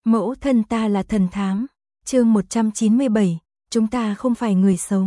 Mẫu thân ta là thần thám. Chương 197, chúng ta không phải người xấu.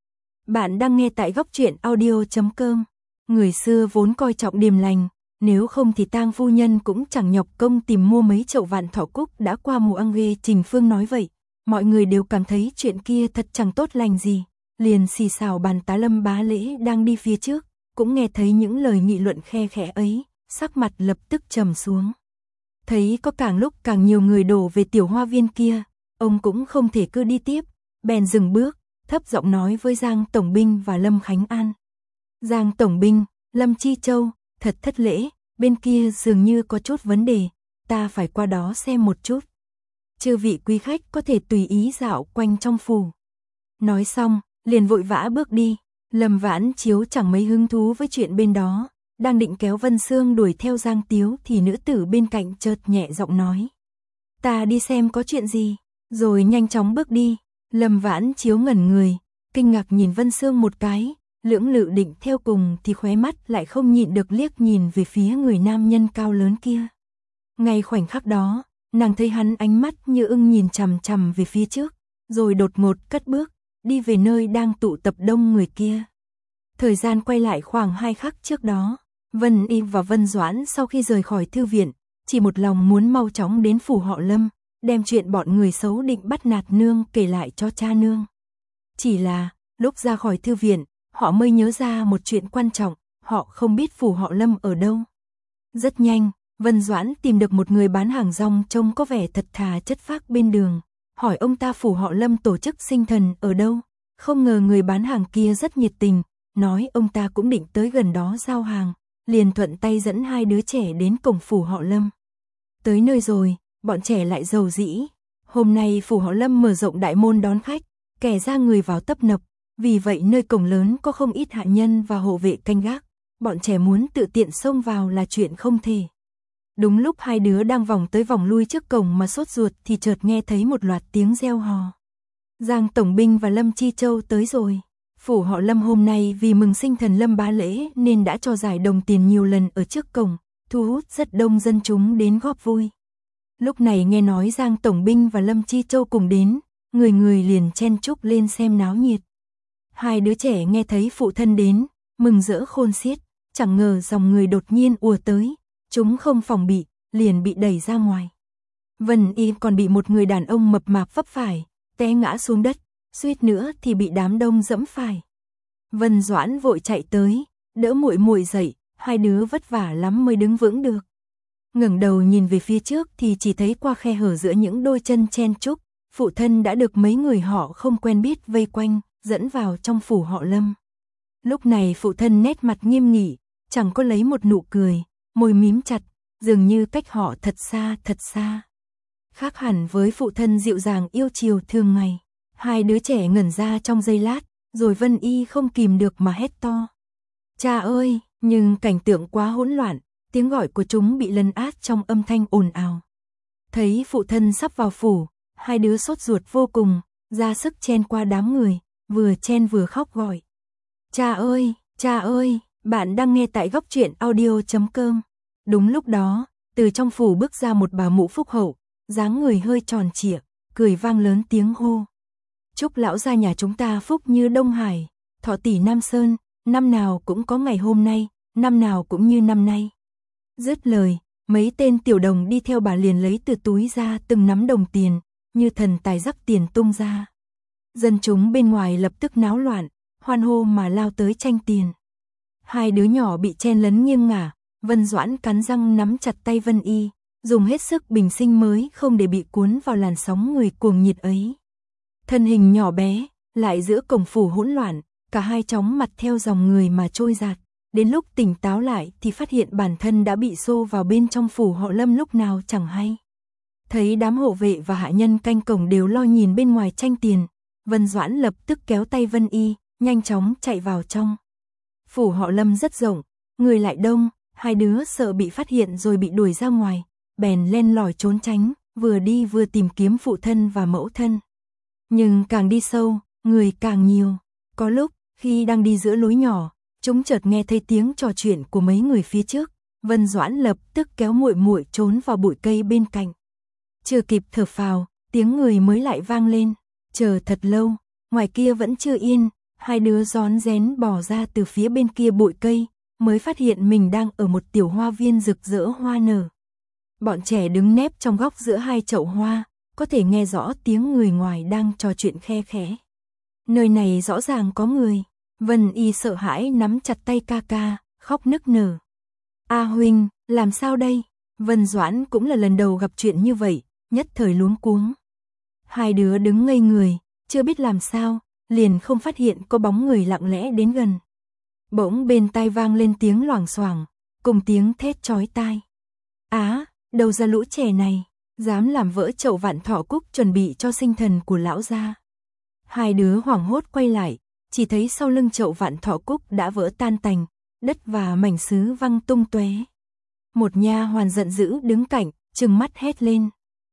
Bạn đang nghe tại góc truyện audio.com. Người xưa vốn coi trọng điềm lành, nếu không thì tang phu nhân cũng chẳng nhọc công tìm mua mấy chậu vạn thọ cúc đã qua mùa ăn ghê. Trình Phương nói vậy, mọi người đều cảm thấy chuyện kia thật chẳng tốt lành gì, liền xì xào bàn tá. Lâm Bá Lễ đang đi phía trước, cũng nghe thấy những lời nghị luận khe khẽ ấy, sắc mặt lập tức trầm xuống. Thấy có càng lúc càng nhiều người đổ về tiểu hoa viên kia, ông cũng không thể cứ đi tiếp, bèn dừng bước, thấp giọng nói với Giang Tổng Binh và Lâm Khánh An. Giang Tổng Binh, Lâm Chi Châu, thật thất lễ, bên kia dường như có chút vấn đề, ta phải qua đó xem một chút. Chư vị quý khách có thể tùy ý dạo quanh trong phủ. Nói xong, liền vội vã bước đi. Lâm Vãn Chiếu chẳng mấy hứng thú với chuyện bên đó, đang định kéo Vân Sương đuổi theo Giang Tiếu thì nữ tử bên cạnh chợt nhẹ giọng nói. Ta đi xem có chuyện gì, rồi nhanh chóng bước đi. Lâm Vãn Chiếu ngẩn người, kinh ngạc nhìn Vân Sương một cái, lưỡng lự định theo cùng thì khóe mắt lại không nhịn được liếc nhìn về phía người nam nhân cao lớn kia. Ngay khoảnh khắc đó, nàng thấy hắn ánh mắt như ưng nhìn chằm chằm về phía trước, rồi đột ngột cất bước, đi về nơi đang tụ tập đông người kia. Thời gian quay lại khoảng 2 khắc trước đó, Vân Y và Vân Doãn sau khi rời khỏi thư viện, chỉ một lòng muốn mau chóng đến phủ họ Lâm, đem chuyện bọn người xấu định bắt nạt nương kể lại cho cha nương. Chỉ là, lúc ra khỏi thư viện, họ mới nhớ ra một chuyện quan trọng, họ không biết phủ họ Lâm ở đâu. Rất nhanh, Vân Doãn tìm được một người bán hàng rong trông có vẻ thật thà chất phác bên đường, hỏi ông ta phủ họ Lâm tổ chức sinh thần ở đâu. Không ngờ người bán hàng kia rất nhiệt tình, nói ông ta cũng định tới gần đó giao hàng, liền thuận tay dẫn 2 đứa trẻ đến cổng phủ họ Lâm. Tới nơi rồi, bọn trẻ lại rầu rĩ. Hôm nay phủ họ Lâm mở rộng đại môn đón khách, kẻ ra người vào tấp nập, vì vậy nơi cổng lớn có không ít hạ nhân và hộ vệ canh gác. Bọn trẻ muốn tự tiện xông vào là chuyện không thể. Đúng lúc 2 đứa đang vòng tới vòng lui trước cổng mà sốt ruột thì chợt nghe thấy một loạt tiếng reo hò. Giang Tổng Binh và Lâm Chi Châu tới rồi. Phủ họ Lâm hôm nay vì mừng sinh thần Lâm Bá Lễ nên đã cho giải đồng tiền nhiều lần ở trước cổng, thu hút rất đông dân chúng đến góp vui. Lúc này nghe nói Giang Tổng Binh và Lâm Chi Châu cùng đến, người người liền chen chúc lên xem náo nhiệt. 2 đứa trẻ nghe thấy phụ thân đến, mừng rỡ khôn xiết, chẳng ngờ dòng người đột nhiên ùa tới, chúng không phòng bị, liền bị đẩy ra ngoài. Vân Y còn bị một người đàn ông mập mạp vấp phải, té ngã xuống đất, suýt nữa thì bị đám đông dẫm phải. Vân Doãn vội chạy tới, đỡ muội muội dậy, 2 đứa vất vả lắm mới đứng vững được. Ngẩng đầu nhìn về phía trước thì chỉ thấy qua khe hở giữa những đôi chân chen chúc, phụ thân đã được mấy người họ không quen biết vây quanh, dẫn vào trong phủ họ Lâm. Lúc này phụ thân nét mặt nghiêm nghị, chẳng có lấy một nụ cười, môi mím chặt, dường như cách họ thật xa. Khác hẳn với phụ thân dịu dàng yêu chiều thường ngày. 2 đứa trẻ ngẩn ra trong giây lát, rồi Vân Y không kìm được mà hét to. Cha ơi, nhưng cảnh tượng quá hỗn loạn, tiếng gọi của chúng bị lấn át trong âm thanh ồn ào. Thấy phụ thân sắp vào phủ, 2 đứa sốt ruột vô cùng, ra sức chen qua đám người, vừa chen vừa khóc gọi. Cha ơi, bạn đang nghe tại góc truyện audio.com. Đúng lúc đó, từ trong phủ bước ra một bà mụ phúc hậu, dáng người hơi tròn trịa, cười vang lớn tiếng hô. Chúc lão gia nhà chúng ta phúc như Đông Hải, thọ tỷ Nam Sơn, năm nào cũng có ngày hôm nay, năm nào cũng như năm nay. Dứt lời, mấy tên tiểu đồng đi theo bà liền lấy từ túi ra từng nắm đồng tiền, như thần tài rắc tiền tung ra. Dân chúng bên ngoài lập tức náo loạn, hoan hô mà lao tới tranh tiền. 2 đứa nhỏ bị chen lấn nghiêng ngả, Vân Doãn cắn răng nắm chặt tay Vân Y, dùng hết sức bình sinh mới không để bị cuốn vào làn sóng người cuồng nhiệt ấy. Thân hình nhỏ bé, lại giữa cổng phủ hỗn loạn, cả hai chóng mặt theo dòng người mà trôi dạt. Đến lúc tỉnh táo lại thì phát hiện bản thân đã bị xô vào bên trong phủ họ Lâm lúc nào chẳng hay. Thấy đám hộ vệ và hạ nhân canh cổng đều lo nhìn bên ngoài tranh tiền, Vân Doãn lập tức kéo tay Vân Y, nhanh chóng chạy vào trong. Phủ họ Lâm rất rộng, người lại đông, 2 đứa sợ bị phát hiện rồi bị đuổi ra ngoài, bèn len lỏi trốn tránh, vừa đi vừa tìm kiếm phụ thân và mẫu thân. Nhưng càng đi sâu, người càng nhiều. Có lúc, khi đang đi giữa lối nhỏ, chúng chợt nghe thấy tiếng trò chuyện của mấy người phía trước. Vân Doãn lập tức kéo muội muội trốn vào bụi cây bên cạnh. Chưa kịp thở phào, tiếng người mới lại vang lên. Chờ thật lâu, ngoài kia vẫn chưa yên, hai đứa rón rén bò ra từ phía bên kia bụi cây, mới phát hiện mình đang ở một tiểu hoa viên rực rỡ hoa nở. Bọn trẻ đứng nép trong góc giữa hai chậu hoa, có thể nghe rõ tiếng người ngoài đang trò chuyện khe khẽ. Nơi này rõ ràng có người. Vân Y sợ hãi nắm chặt tay ca ca, khóc nức nở. A huynh, làm sao đây? Vân Doãn cũng là lần đầu gặp chuyện như vậy, nhất thời luống cuống. Hai đứa đứng ngây người, chưa biết làm sao, liền không phát hiện có bóng người lặng lẽ đến gần. Bỗng bên tai vang lên tiếng loảng xoảng, cùng tiếng thét chói tai. Á, đâu ra lũ trẻ này, dám làm vỡ chậu vạn thọ cúc chuẩn bị cho sinh thần của lão gia. Hai đứa hoảng hốt quay lại, chỉ thấy sau lưng chậu vạn thọ cúc đã vỡ tan tành, đất và mảnh sứ văng tung tóe. Một nha hoàn giận dữ đứng cạnh, trừng mắt hét lên.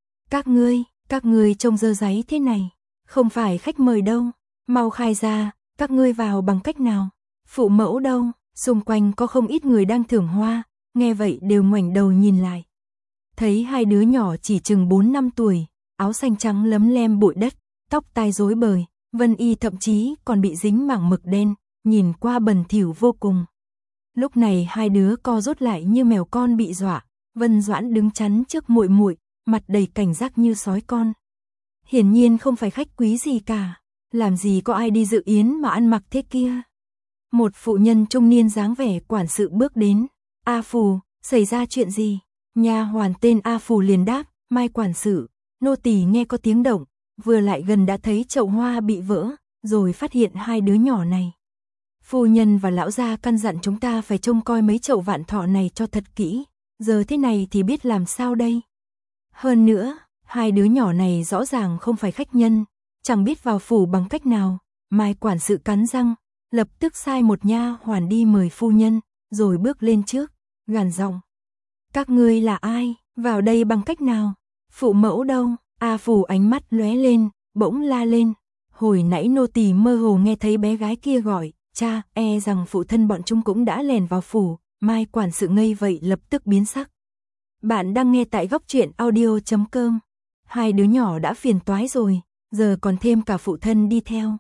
Các ngươi trông dơ dáy thế này, không phải khách mời đâu, mau khai ra, các ngươi vào bằng cách nào? Phụ mẫu đâu? Xung quanh có không ít người đang thưởng hoa, nghe vậy đều ngoảnh đầu nhìn lại. Thấy hai đứa nhỏ chỉ chừng 4-5 tuổi, áo xanh trắng lấm lem bụi đất, tóc tai rối bời, Vân Y thậm chí còn bị dính mảng mực đen, nhìn qua bẩn thỉu vô cùng. Lúc này hai đứa co rút lại như mèo con bị dọa, Vân Doãn đứng chắn trước muội muội, mặt đầy cảnh giác như sói con. Hiển nhiên không phải khách quý gì cả, làm gì có ai đi dự yến mà ăn mặc thế kia. Một phụ nhân trung niên dáng vẻ quản sự bước đến. A Phù, xảy ra chuyện gì? Nha hoàn tên A Phù liền đáp, Mai quản sự, nô tỳ nghe có tiếng động, vừa lại gần đã thấy chậu hoa bị vỡ, rồi phát hiện hai đứa nhỏ này. Phu nhân và lão gia căn dặn chúng ta phải trông coi mấy chậu vạn thọ này cho thật kỹ, giờ thế này thì biết làm sao đây. Hơn nữa, hai đứa nhỏ này rõ ràng không phải khách nhân, chẳng biết vào phủ bằng cách nào. Mai quản sự cắn răng, lập tức sai một nha hoàn đi mời phu nhân, rồi bước lên trước, gằn giọng. Các ngươi là ai, vào đây bằng cách nào? Phụ mẫu đâu? A Phù ánh mắt lóe lên, bỗng la lên. Hồi nãy nô tỳ mơ hồ nghe thấy bé gái kia gọi, cha, e rằng phụ thân bọn chúng cũng đã lèn vào phủ. Mai quản sự ngây vậy lập tức biến sắc. Bạn đang nghe tại góc truyện audio.com. Hai đứa nhỏ đã phiền toái rồi, giờ còn thêm cả phụ thân đi theo.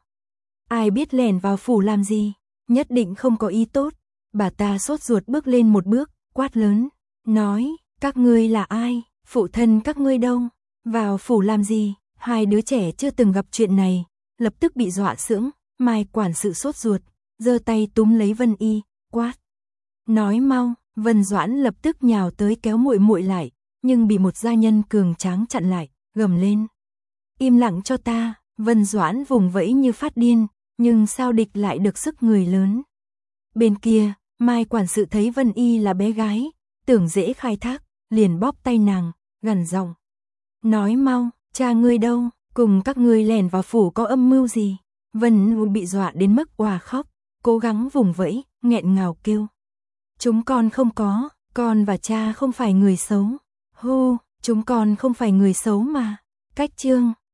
Ai biết lèn vào phủ làm gì, nhất định không có ý tốt. Bà ta sốt ruột bước lên một bước, quát lớn, nói, các ngươi là ai, phụ thân các ngươi đâu, vào phủ làm gì? Hai đứa trẻ chưa từng gặp chuyện này, lập tức bị dọa sững. Mai quản sự sốt ruột, giơ tay túm lấy Vân Y, quát. Nói mau. Vân Doãn lập tức nhào tới kéo muội muội lại, nhưng bị một gia nhân cường tráng chặn lại, gầm lên. Im lặng cho ta. Vân Doãn vùng vẫy như phát điên, nhưng sao địch lại được sức người lớn. Bên kia, Mai quản sự thấy Vân Y là bé gái, tưởng dễ khai thác, liền bóp tay nàng, gằn giọng. Nói mau, cha ngươi đâu, cùng các ngươi lèn vào phủ có âm mưu gì? Vân bị dọa đến mức òa khóc, cố gắng vùng vẫy, nghẹn ngào kêu. Chúng con không có, con và cha không phải người xấu. Hô, chúng con không phải người xấu mà. Cách chương